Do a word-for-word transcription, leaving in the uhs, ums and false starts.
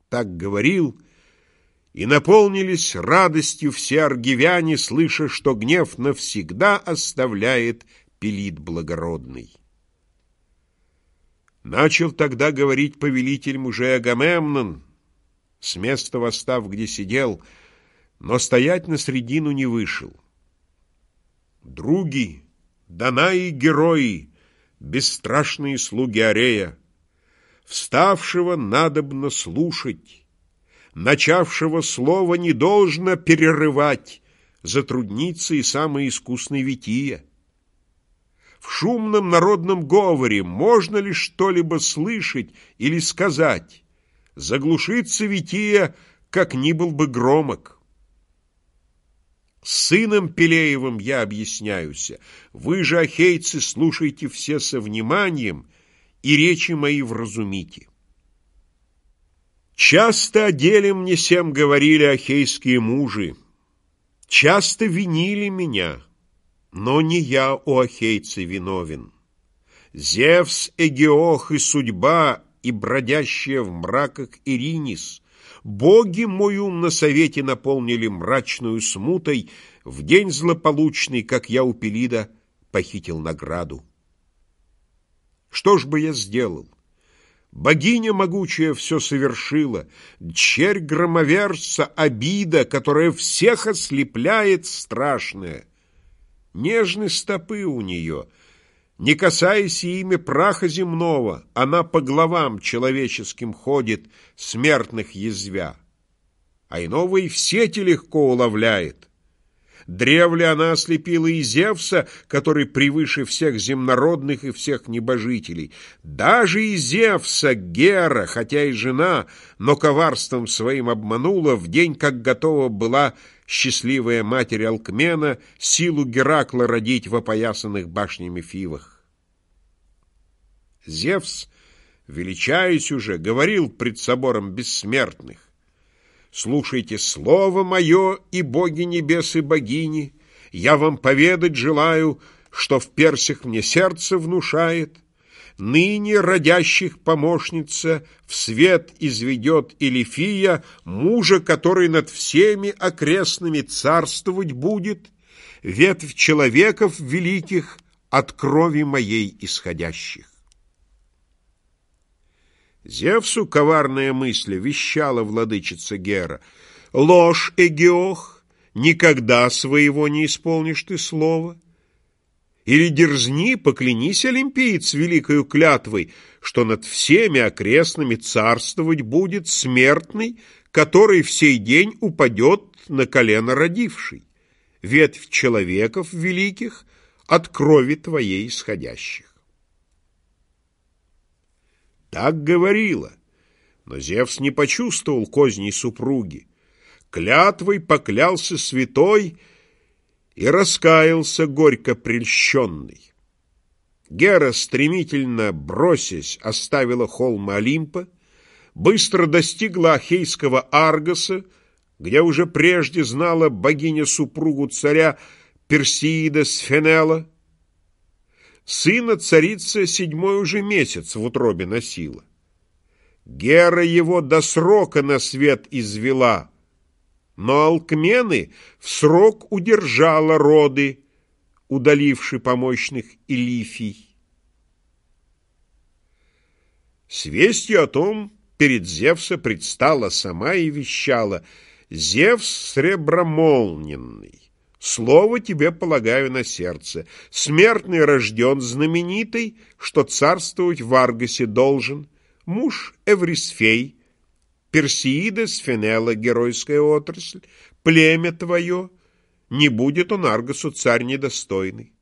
Так говорил, и наполнились радостью все аргивяне, слыша, что гнев навсегда оставляет Пелит благородный. Начал тогда говорить повелитель мужей Агамемнон, с места восстав, где сидел, но стоять на средину не вышел. Други, Данаи герои, бесстрашные слуги Арея, вставшего надобно слушать, начавшего слова не должно перерывать, затруднится и самый искусный Вития. В шумном народном говоре можно ли что-либо слышать или сказать? Заглушится Вития, как ни был бы громок. С сыном Пелеевым я объясняюсь. Вы же, ахейцы, слушайте все со вниманием и речи мои вразумите. Часто о деле мне сем говорили ахейские мужи, часто винили меня, но не я, о ахейцы, виновен. Зевс, Эгеох и судьба, и бродящая в мраках Иринис, боги мой ум на совете наполнили мрачную смутой в день злополучный, как я у Пелида похитил награду. Что ж бы я сделал? Богиня могучая все совершила, дщерь громоверца обида, которая всех ослепляет, страшная. Нежны стопы у нее, не касаясь ими праха земного, она по главам человеческим ходит, смертных язвя, а иного и в сети легко уловляет. Древле она ослепила и Зевса, который превыше всех земнородных и всех небожителей. Даже и Зевса Гера, хотя и жена, но коварством своим обманула в день, как готова была счастливая матерь Алкмена силу Геракла родить в опоясанных башнями Фивах. Зевс, величаясь уже, говорил пред собором бессмертных: «Слушайте слово мое, и боги небес и богини, я вам поведать желаю, что в персях мне сердце внушает. Ныне родящих помощница в свет изведет Илифия, мужа, который над всеми окрестными царствовать будет, ветвь человеков великих от крови моей исходящих». Зевсу коварная мысль вещала владычица Гера: «Ложь, Эгеох, никогда своего не исполнишь ты слова. Или дерзни, поклянись, олимпиец, великою клятвой, что над всеми окрестными царствовать будет смертный, который в сей день упадет на колено родивший, ветвь человеков великих от крови твоей исходящих». Так говорила, но Зевс не почувствовал козней супруги. Клятвой поклялся святой и раскаялся горько прельщенный. Гера, стремительно бросясь, оставила холм Олимпа, быстро достигла Ахейского Аргоса, где уже прежде знала богиня-супругу царя Персеида Сфенела. Сына царица седьмой уже месяц в утробе носила. Гера его до срока на свет извела, но Алкмены в срок удержала роды, удаливши помощных Илифий. С вестью о том перед Зевса предстала сама и вещала: «Зевс сребромолненный, слово тебе полагаю на сердце. Смертный рожден знаменитый, что царствовать в Аргосе должен, муж Эврисфей, Персеида Сфенела, геройская отрасль, племя твое, не будет он Аргосу царь недостойный.